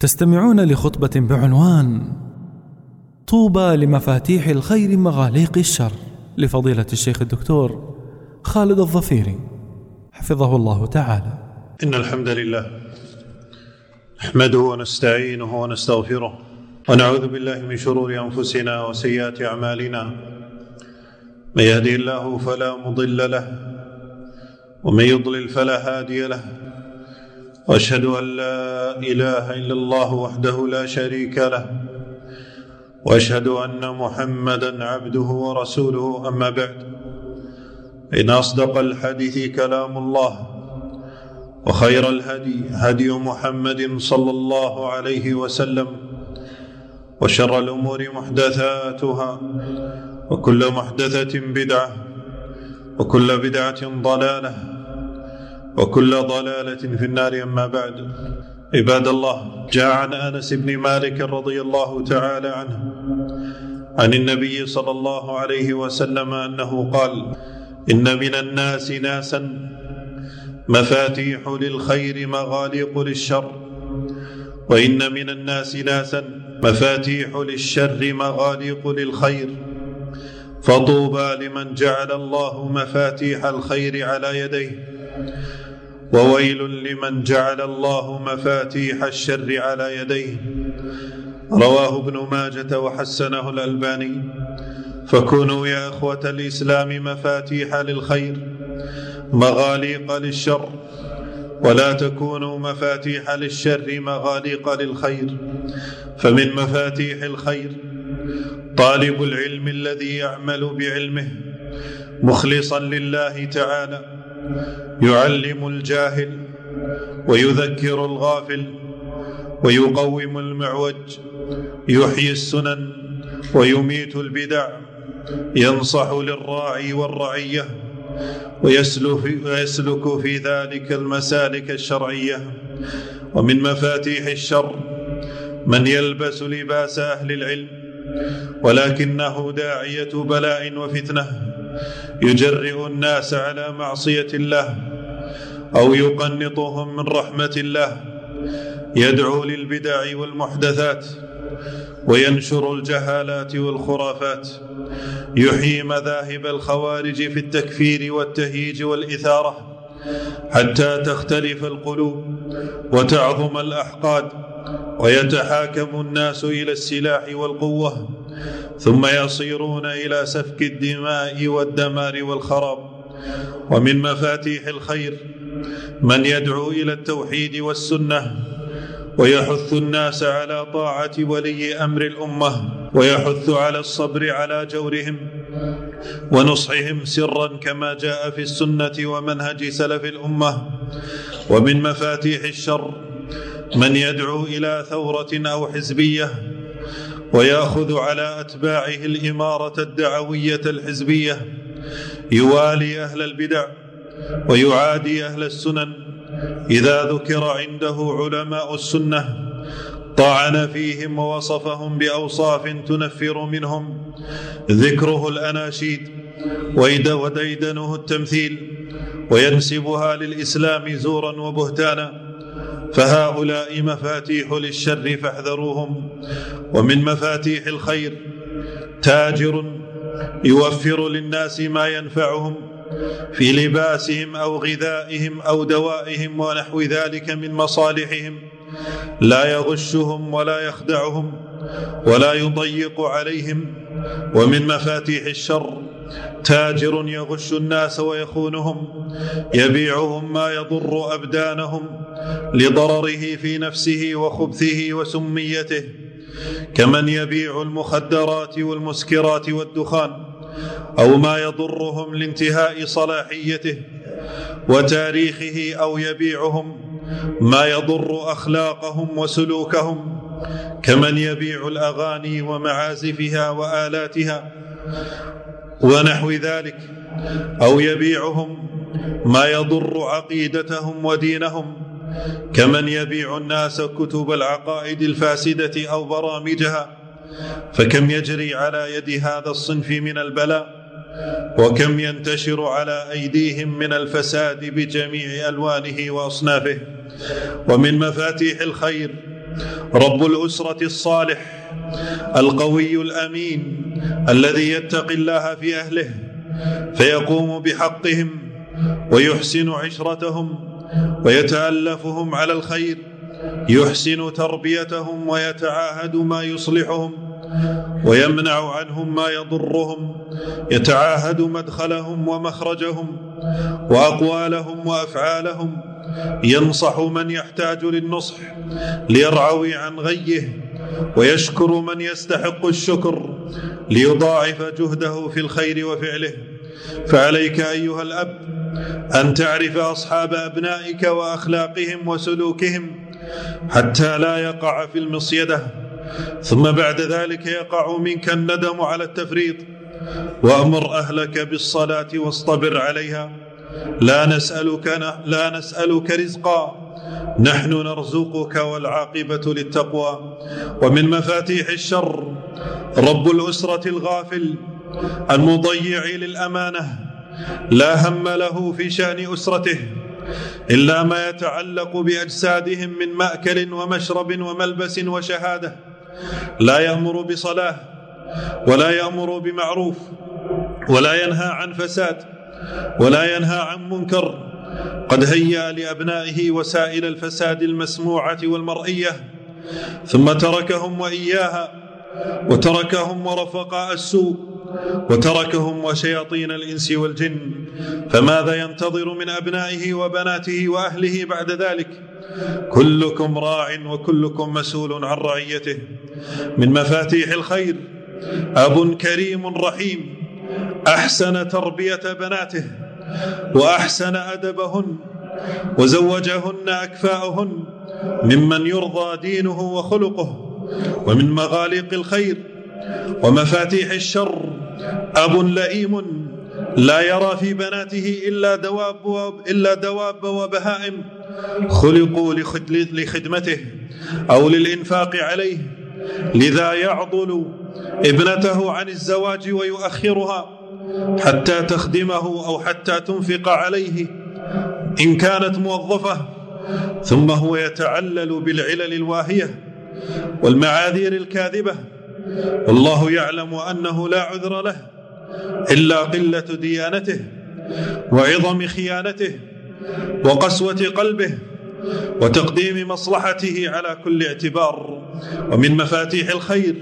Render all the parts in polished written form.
تستمعون لخطبة بعنوان طوبى لمفاتيح الخير مغاليق الشر لفضيلة الشيخ الدكتور خالد الظفيري حفظه الله تعالى. إن الحمد لله نحمده ونستعينه ونستغفره ونعوذ بالله من شرور أنفسنا وسيئات أعمالنا. من يهده الله فلا مضل له ومن يضلل فلا هادي له، وأشهد أن لا إله إلا الله وحده لا شريك له، وأشهد أن محمدا عبده ورسوله. أما بعد، إن أصدق الحديث كلام الله، وخير الهدي هدي محمد صلى الله عليه وسلم، وشر الأمور محدثاتها، وكل محدثة بدعة، وكل بدعة ضلالة، وكل ضلالة في النار. أما بعد، عباد الله، جاء عن أنس بن مالك رضي الله تعالى عنه عن النبي صلى الله عليه وسلم أنه قال: إن من الناس ناسا مفاتيح للخير مغاليق للشر، وإن من الناس ناسا مفاتيح للشر مغاليق للخير، فطوبى لمن جعل الله مفاتيح الخير على يديه، وويل لمن جعل الله مفاتيح الشر على يديه. رواه ابن ماجة وحسنه الألباني. فكونوا يا أخوة الإسلام مفاتيح للخير مغاليق للشر، ولا تكونوا مفاتيح للشر مغاليق للخير. فمن مفاتيح الخير طالب العلم الذي يعمل بعلمه مخلصا لله تعالى، يعلم الجاهل ويذكر الغافل، ويقوم المعوج، يحيي السنن ويميت البدع، ينصح للراعي والرعية، ويسلك في ذلك المسالك الشرعية. ومن مفاتيح الشر من يلبس لباس أهل العلم ولكنه داعية بلاء وفتنة، يجرئ الناس على معصية الله أو يقنطهم من رحمة الله، يدعو للبدع والمحدثات، وينشر الجهالات والخرافات، يحيي مذاهب الخوارج في التكفير والتهييج والإثارة حتى تختلف القلوب وتعظم الأحقاد، ويتحاكم الناس إلى السلاح والقوة، ثم يصيرون إلى سفك الدماء والدمار والخراب. ومن مفاتيح الخير من يدعو إلى التوحيد والسنة، ويحث الناس على طاعة ولي أمر الأمة، ويحث على الصبر على جورهم ونصحهم سرا كما جاء في السنة ومنهج سلف الأمة. ومن مفاتيح الشر من يدعو إلى ثورة أو حزبية، ويأخذ على أتباعه الإمارة الدعوية الحزبية، يوالي أهل البدع ويعادي أهل السنن. إذا ذكر عنده علماء السنة طعن فيهم ووصفهم بأوصاف تنفر منهم ذكره الأناشيد، وديدنه التمثيل، وينسبها للإسلام زورا وبهتانا، فهؤلاء مفاتيح للشر فاحذروهم. ومن مفاتيح الخير تاجر يوفر للناس ما ينفعهم في لباسهم أو غذائهم أو دوائهم ونحو ذلك من مصالحهم، لا يغشهم ولا يخدعهم ولا يضيق عليهم. ومن مفاتيح الشر تاجر يغش الناس ويخونهم، يبيعهم ما يضر أبدانهم لضرره في نفسه وخبثه وسميته، كمن يبيع المخدرات والمسكرات والدخان، أو ما يضرهم لانتهاء صلاحيته وتاريخه، أو يبيعهم ما يضر أخلاقهم وسلوكهم، كمن يبيع الأغاني ومعازفها وآلاتها ونحو ذلك، أو يبيعهم ما يضر عقيدتهم ودينهم، كمن يبيع الناس كتب العقائد الفاسدة أو برامجها. فكم يجري على يد هذا الصنف من البلاء، وكم ينتشر على أيديهم من الفساد بجميع ألوانه وأصنافه. ومن مفاتيح الخير رب الأسرة الصالح القوي الأمين الذي يتقي الله في أهله فيقوم بحقهم ويحسن عشرتهم ويتألفهم على الخير، يحسن تربيتهم ويتعاهد ما يصلحهم ويمنع عنهم ما يضرهم، يتعاهد مدخلهم ومخرجهم وأقوالهم وأفعالهم، ينصح من يحتاج للنصح ليرعوي عن غيه، ويشكر من يستحق الشكر ليضاعف جهده في الخير وفعله. فعليك أيها الأب أن تعرف أصحاب أبنائك وأخلاقهم وسلوكهم حتى لا يقع في المصيدة، ثم بعد ذلك يقع منك الندم على التفريط. وأمر أهلك بالصلاة واصطبر عليها. لا نسألك رزقا، نحن نرزقك والعاقبة للتقوى. ومن مفاتيح الشر رب الأسرة الغافل المضيع للأمانة، لا هم له في شأن أسرته إلا ما يتعلق بأجسادهم من مأكل ومشرب وملبس وشهادة، لا يأمر بصلاة ولا يأمر بمعروف ولا ينهى عن فساد ولا ينهى عن منكر، قد هيأ لأبنائه وسائل الفساد المسموعة والمرئية، ثم تركهم وإياها، وتركهم ورفقاء السوء، وتركهم وشياطين الإنس والجن. فماذا ينتظر من أبنائه وبناته وأهله بعد ذلك؟ كلكم راع وكلكم مسؤول عن رعيته. من مفاتيح الخير أب كريم رحيم أحسن تربية بناته وأحسن أدبهن وزوجهن أكفاءهن ممن يرضى دينه وخلقه. ومن مغاليق الخير ومفاتيح الشر أب لئيم لا يرى في بناته إلا دواب وبهائم خلقوا لخدمته أو للإنفاق عليه، لذا يعضل ابنته عن الزواج ويؤخرها حتى تخدمه أو حتى تنفق عليه إن كانت موظفة، ثم هو يتعلل بالعلل الواهية والمعاذير الكاذبة، والله يعلم أنه لا عذر له إلا قلة ديانته وعظم خيانته وقسوة قلبه وتقديم مصلحته على كل اعتبار. ومن مفاتيح الخير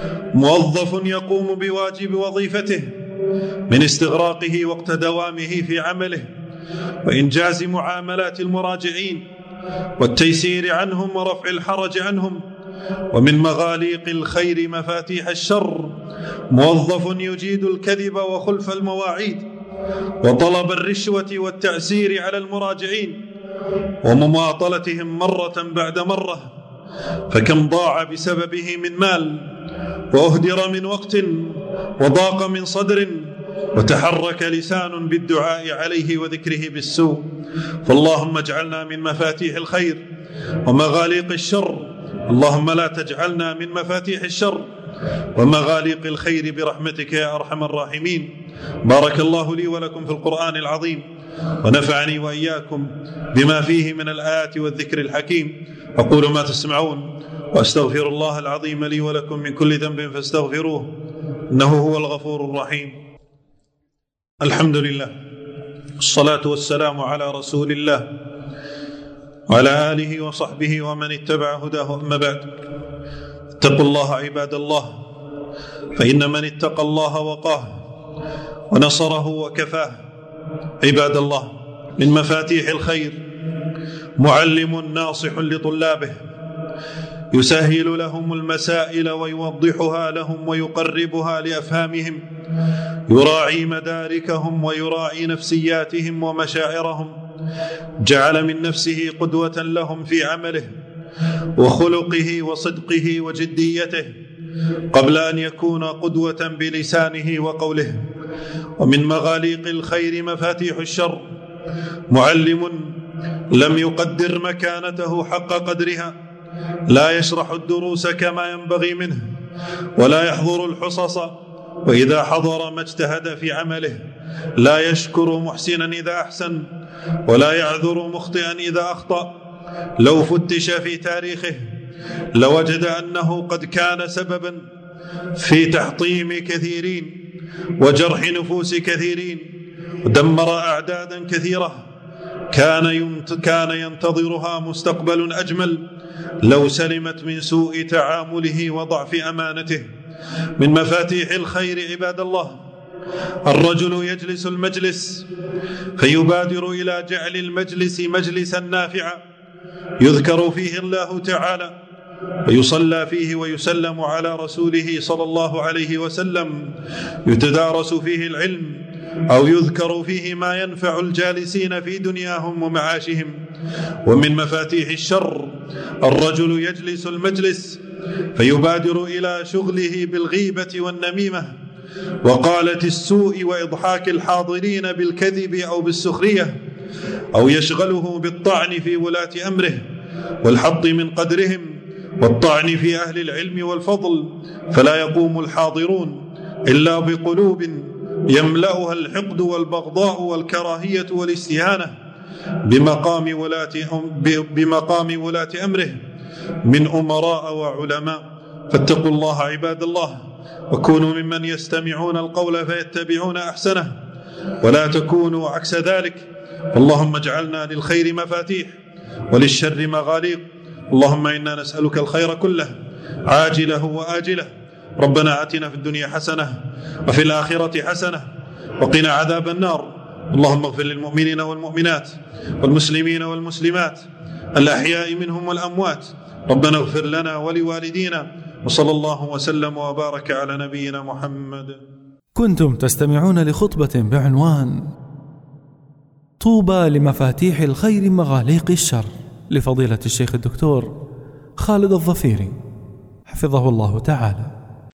موظف يقوم بواجب وظيفته من استغراقه وقت دوامه في عمله وإنجاز معاملات المراجعين والتيسير عنهم ورفع الحرج عنهم. ومن مغاليق الخير مفاتيح الشر موظف يجيد الكذب وخلف المواعيد وطلب الرشوة والتعسير على المراجعين ومماطلتهم مرة بعد مرة، فكم ضاع بسببه من مال وأهدر من وقت وضاق من صدر وتحرك لسان بالدعاء عليه وذكره بالسوء. فاللهم اجعلنا من مفاتيح الخير ومغاليق الشر، اللهم لا تجعلنا من مفاتيح الشر ومغاليق الخير برحمتك يا أرحم الراحمين. بارك الله لي ولكم في القرآن العظيم ونفعني وإياكم بما فيه من الآيات والذكر الحكيم. أقول ما تسمعون وأستغفر الله العظيم لي ولكم من كل ذنب فاستغفروه إنه هو الغفور الرحيم. الحمد لله، الصلاة والسلام على رسول الله وعلى آله وصحبه ومن اتبع هداه. أما بعد، اتقوا الله عباد الله، فإن من اتقى الله وقاه ونصره وكفاه. عباد الله، من مفاتيح الخير معلم ناصح لطلابه يسهل لهم المسائل ويوضحها لهم ويقربها لأفهامهم، يراعي مداركهم ويراعي نفسياتهم ومشاعرهم، جعل من نفسه قدوة لهم في عمله وخلقه وصدقه وجديته قبل أن يكون قدوة بلسانه وقوله. ومن مغاليق الخير مفاتيح الشر معلم لم يقدر مكانته حق قدرها، لا يشرح الدروس كما ينبغي منه ولا يحضر الحصص، وإذا حضر ما اجتهد في عمله، لا يشكر محسنا إذا أحسن ولا يعذر مخطئا إذا أخطأ. لو فتش في تاريخه لوجد أنه قد كان سببا في تحطيم كثيرين وجرح نفوس كثيرين ودمر أعدادا كثيرة كان ينتظرها مستقبل أجمل لو سلمت من سوء تعامله وضعف أمانته. من مفاتيح الخير عباد الله الرجل يجلس المجلس فيبادر إلى جعل المجلس مجلسا نافعا يذكر فيه الله تعالى ويصلى فيه ويسلم على رسوله صلى الله عليه وسلم، يتدارس فيه العلم أو يذكر فيه ما ينفع الجالسين في دنياهم ومعاشهم. ومن مفاتيح الشر الرجل يجلس المجلس فيبادر إلى شغله بالغيبة والنميمة وقالة السوء وإضحاك الحاضرين بالكذب أو بالسخرية، أو يشغله بالطعن في ولاة أمره والحط من قدرهم والطعن في أهل العلم والفضل، فلا يقوم الحاضرون إلا بقلوب يملأها الحقد والبغضاء والكراهية والاستهانة بمقام ولاة أمره من أمراء وعلماء. فاتقوا الله عباد الله وكونوا ممن يستمعون القول فيتبعون أحسنه ولا تكونوا عكس ذلك. اللهم اجعلنا للخير مفاتيح وللشر مغاليق. اللهم إنا نسألك الخير كله عاجله وآجله. ربنا آتنا في الدنيا حسنة وفي الآخرة حسنة وقنا عذاب النار. اللهم اغفر للمؤمنين والمؤمنات والمسلمين والمسلمات الأحياء منهم والأموات. ربنا اغفر لنا ولوالدينا وصلى الله وسلم وبارك على نبينا محمد. كنتم تستمعون لخطبة بعنوان طوبى لمفاتيح الخير مغاليق الشر لفضيلة الشيخ الدكتور خالد الظفيري حفظه الله تعالى.